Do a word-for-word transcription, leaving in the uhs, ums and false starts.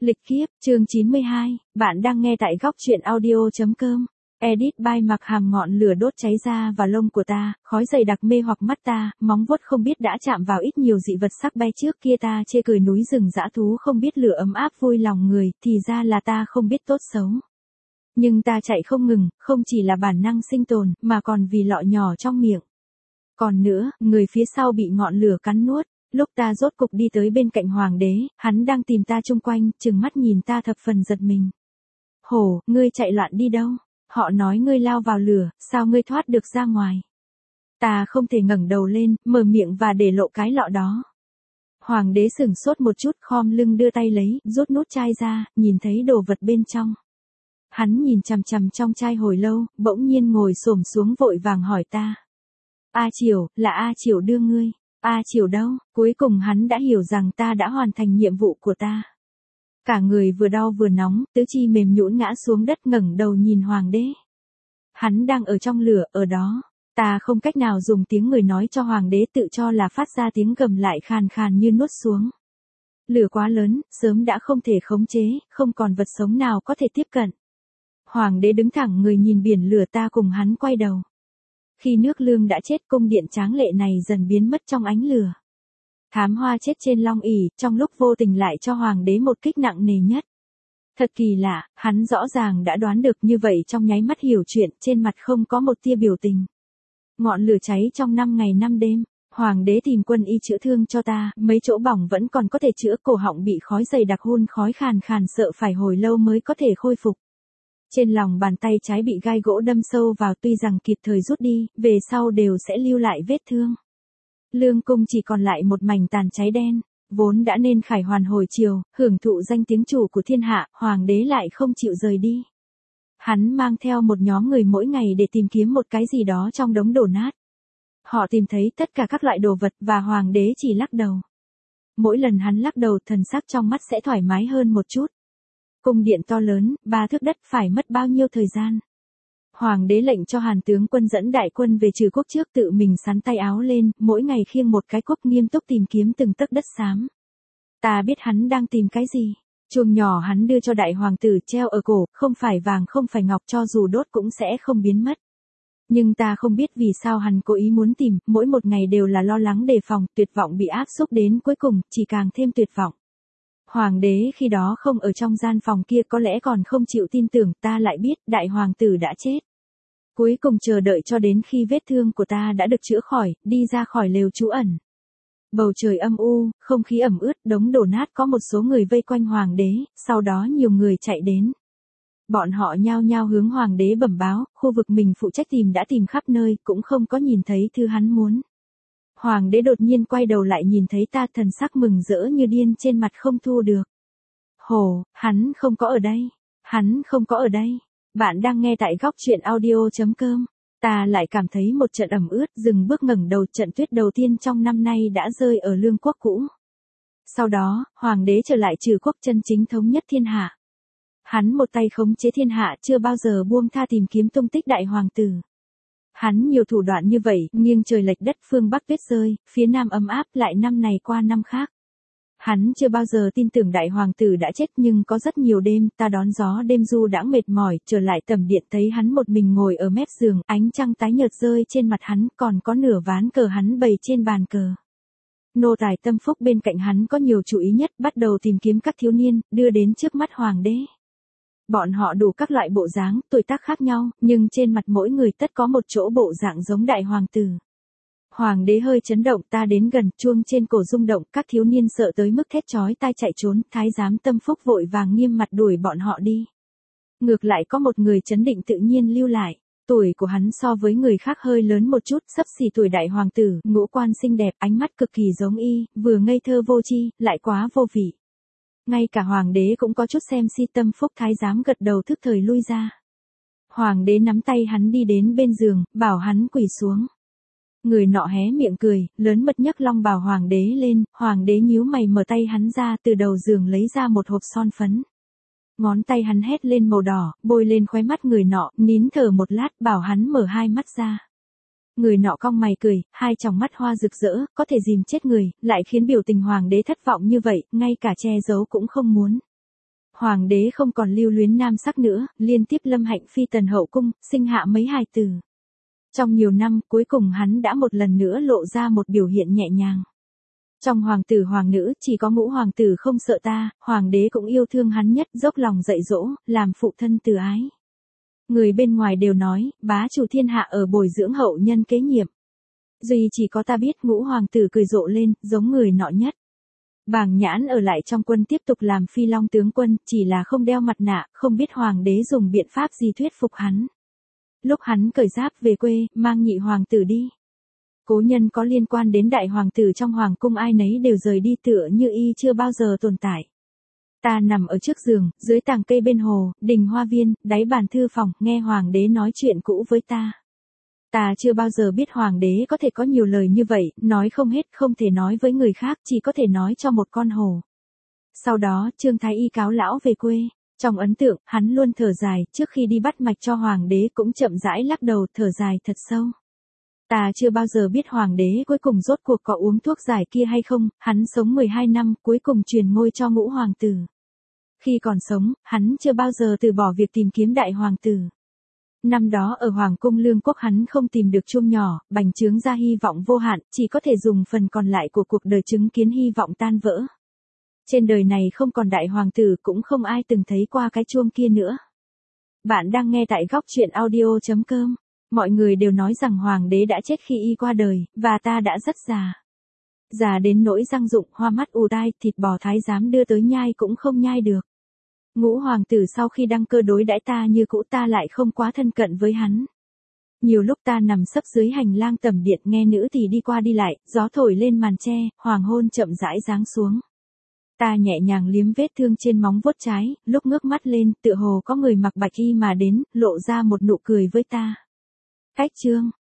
Lịch kiếp, chương chín mươi hai, bạn đang nghe tại góc truyện audio.com. Edit by Mặc Hàm. Ngọn lửa đốt cháy da và lông của ta, khói dày đặc mê hoặc mắt ta, móng vuốt không biết đã chạm vào ít nhiều dị vật sắc bay trước kia ta chê cười núi rừng dã thú không biết lửa ấm áp vui lòng người, thì ra là ta không biết tốt xấu. Nhưng ta chạy không ngừng, không chỉ là bản năng sinh tồn, mà còn vì lọ nhỏ trong miệng. Còn nữa, người phía sau bị ngọn lửa cắn nuốt. Lúc ta rốt cục đi tới bên cạnh hoàng đế, hắn đang tìm ta chung quanh, trừng mắt nhìn ta thập phần giật mình. Hổ, ngươi chạy loạn đi đâu? Họ nói ngươi lao vào lửa, sao ngươi thoát được ra ngoài? Ta không thể ngẩng đầu lên, mở miệng và để lộ cái lọ đó. Hoàng đế sửng sốt một chút, khom lưng đưa tay lấy, rút nút chai ra, nhìn thấy đồ vật bên trong. Hắn nhìn chằm chằm trong chai hồi lâu, bỗng nhiên ngồi xổm xuống vội vàng hỏi ta. A Triều, là A Triều đưa ngươi. A Triều đâu? Cuối cùng hắn đã hiểu rằng ta đã hoàn thành nhiệm vụ của ta. Cả người vừa đau vừa nóng, tứ chi mềm nhũn ngã xuống đất ngẩng đầu nhìn hoàng đế. Hắn đang ở trong lửa, ở đó. Ta không cách nào dùng tiếng người nói cho hoàng đế tự cho là phát ra tiếng gầm lại khàn khàn như nuốt xuống. Lửa quá lớn, sớm đã không thể khống chế, không còn vật sống nào có thể tiếp cận. Hoàng đế đứng thẳng người nhìn biển lửa, ta cùng hắn quay đầu. Khi nước lương đã chết, cung điện tráng lệ này dần biến mất trong ánh lửa. Thám Hoa chết trên long ỷ, trong lúc vô tình lại cho hoàng đế một kích nặng nề nhất. Thật kỳ lạ, hắn rõ ràng đã đoán được như vậy, trong nháy mắt hiểu chuyện, trên mặt không có một tia biểu tình. Ngọn lửa cháy trong năm ngày năm đêm, hoàng đế tìm quân y chữa thương cho ta, mấy chỗ bỏng vẫn còn có thể chữa, cổ họng bị khói dày đặc hun khói khàn khàn sợ phải hồi lâu mới có thể khôi phục. Trên lòng bàn tay trái bị gai gỗ đâm sâu vào, tuy rằng kịp thời rút đi, về sau đều sẽ lưu lại vết thương. Lương cung chỉ còn lại một mảnh tàn cháy đen, vốn đã nên khải hoàn hồi chiều, hưởng thụ danh tiếng chủ của thiên hạ, hoàng đế lại không chịu rời đi. Hắn mang theo một nhóm người mỗi ngày để tìm kiếm một cái gì đó trong đống đổ nát. Họ tìm thấy tất cả các loại đồ vật và hoàng đế chỉ lắc đầu. Mỗi lần hắn lắc đầu, thần sắc trong mắt sẽ thoải mái hơn một chút. Cung điện to lớn, ba thước đất, phải mất bao nhiêu thời gian? Hoàng đế lệnh cho Hàn tướng quân dẫn đại quân về trừ quốc trước, tự mình xắn tay áo lên, mỗi ngày khiêng một cái cuốc nghiêm túc tìm kiếm từng tấc đất xám. Ta biết hắn đang tìm cái gì. Chuông nhỏ hắn đưa cho đại hoàng tử treo ở cổ, không phải vàng không phải ngọc, cho dù đốt cũng sẽ không biến mất. Nhưng ta không biết vì sao hắn cố ý muốn tìm, mỗi một ngày đều là lo lắng đề phòng, tuyệt vọng bị áp xúc đến cuối cùng, chỉ càng thêm tuyệt vọng. Hoàng đế khi đó không ở trong gian phòng kia, có lẽ còn không chịu tin tưởng, ta lại biết đại hoàng tử đã chết. Cuối cùng chờ đợi cho đến khi vết thương của ta đã được chữa khỏi, đi ra khỏi lều trú ẩn. Bầu trời âm u, không khí ẩm ướt, đống đổ nát, có một số người vây quanh hoàng đế, sau đó nhiều người chạy đến. Bọn họ nhao nhao hướng hoàng đế bẩm báo, khu vực mình phụ trách tìm đã tìm khắp nơi, cũng không có nhìn thấy thứ hắn muốn. Hoàng đế đột nhiên quay đầu lại nhìn thấy ta, thần sắc mừng rỡ như điên, trên mặt không thu được. Hồ, hắn không có ở đây. Hắn không có ở đây. Bạn đang nghe tại góc truyện audio.com. Ta lại cảm thấy một trận ẩm ướt, dừng bước ngẩng đầu, trận tuyết đầu tiên trong năm nay đã rơi ở lương quốc cũ. Sau đó, hoàng đế trở lại trừ quốc, chân chính thống nhất thiên hạ. Hắn một tay khống chế thiên hạ, chưa bao giờ buông tha tìm kiếm tung tích đại hoàng tử. Hắn nhiều thủ đoạn như vậy, nghiêng trời lệch đất, phương Bắc tuyết rơi, phía Nam ấm áp, lại năm này qua năm khác. Hắn chưa bao giờ tin tưởng đại hoàng tử đã chết, nhưng có rất nhiều đêm, ta đón gió đêm du đãng mệt mỏi, trở lại tầm điện thấy hắn một mình ngồi ở mép giường, ánh trăng tái nhợt rơi trên mặt hắn, còn có nửa ván cờ hắn bày trên bàn cờ. Nô tài tâm phúc bên cạnh hắn có nhiều chú ý nhất, bắt đầu tìm kiếm các thiếu niên, đưa đến trước mắt hoàng đế. Bọn họ đủ các loại bộ dáng, tuổi tác khác nhau, nhưng trên mặt mỗi người tất có một chỗ bộ dạng giống đại hoàng tử. Hoàng đế hơi chấn động, ta đến gần, chuông trên cổ rung động, các thiếu niên sợ tới mức thét chói tai chạy trốn, thái giám tâm phúc vội vàng nghiêm mặt đuổi bọn họ đi. Ngược lại có một người trấn định tự nhiên lưu lại, tuổi của hắn so với người khác hơi lớn một chút, xấp xỉ tuổi đại hoàng tử, ngũ quan xinh đẹp, ánh mắt cực kỳ giống y, vừa ngây thơ vô tri, lại quá vô vị. Ngay cả hoàng đế cũng có chút xem si, tâm phúc thái giám gật đầu thức thời lui ra. Hoàng đế nắm tay hắn đi đến bên giường, bảo hắn quỳ xuống. Người nọ hé miệng cười, lớn mật nhấc long bào hoàng đế lên, hoàng đế nhíu mày mở tay hắn ra, từ đầu giường lấy ra một hộp son phấn. Ngón tay hắn hét lên màu đỏ, bôi lên khóe mắt người nọ, nín thở một lát, bảo hắn mở hai mắt ra. Người nọ cong mày cười, hai tròng mắt hoa rực rỡ, có thể dìm chết người, lại khiến biểu tình hoàng đế thất vọng như vậy, ngay cả che giấu cũng không muốn. hoàng đế không còn lưu luyến nam sắc nữa, liên tiếp lâm hạnh phi tần hậu cung, sinh hạ mấy hài tử. Trong nhiều năm, cuối cùng hắn đã một lần nữa lộ ra một biểu hiện nhẹ nhàng. Trong hoàng tử hoàng nữ, chỉ có ngũ hoàng tử không sợ ta, hoàng đế cũng yêu thương hắn nhất, dốc lòng dạy dỗ, làm phụ thân từ ái. Người bên ngoài đều nói, bá chủ thiên hạ ở bồi dưỡng hậu nhân kế nhiệm. Duy chỉ có ta biết ngũ hoàng tử cười rộ lên, giống người nọ nhất. Bàng Nhãn ở lại trong quân tiếp tục làm phi long tướng quân, chỉ là không đeo mặt nạ, không biết hoàng đế dùng biện pháp gì thuyết phục hắn. Lúc hắn cởi giáp về quê, mang nhị hoàng tử đi. Cố nhân có liên quan đến đại hoàng tử trong hoàng cung ai nấy đều rời đi tựa như y chưa bao giờ tồn tại. Ta nằm ở trước giường, dưới tàng cây bên hồ, đình hoa viên, đáy bàn thư phòng, nghe hoàng đế nói chuyện cũ với ta. Ta chưa bao giờ biết hoàng đế có thể có nhiều lời như vậy, nói không hết, không thể nói với người khác, chỉ có thể nói cho một con hồ. Sau đó, Trương Thái Y cáo lão về quê. Trong ấn tượng, hắn luôn thở dài, trước khi đi bắt mạch cho hoàng đế cũng chậm rãi lắc đầu, thở dài thật sâu. Ta chưa bao giờ biết hoàng đế cuối cùng rốt cuộc có uống thuốc giải kia hay không, hắn sống mười hai năm, cuối cùng truyền ngôi cho ngũ hoàng tử. Khi còn sống, hắn chưa bao giờ từ bỏ việc tìm kiếm đại hoàng tử. Năm đó ở Hoàng cung Lương Quốc hắn không tìm được chuông nhỏ, bành trướng ra hy vọng vô hạn, chỉ có thể dùng phần còn lại của cuộc đời chứng kiến hy vọng tan vỡ. Trên đời này không còn đại hoàng tử, cũng không ai từng thấy qua cái chuông kia nữa. Bạn đang nghe tại góc truyện audio chấm com. Mọi người đều nói rằng hoàng đế đã chết khi y qua đời, và ta đã rất già. Già đến nỗi răng rụng, hoa mắt ù tai, thịt bò thái giám đưa tới nhai cũng không nhai được. Ngũ hoàng tử sau khi đăng cơ đối đãi ta như cũ, ta lại không quá thân cận với hắn. Nhiều lúc ta nằm sấp dưới hành lang tầm điện nghe nữ thì đi qua đi lại, gió thổi lên màn tre, hoàng hôn chậm rãi giáng xuống. Ta nhẹ nhàng liếm vết thương trên móng vuốt trái, lúc ngước mắt lên, tựa hồ có người mặc bạch y mà đến, lộ ra một nụ cười với ta. Cách chương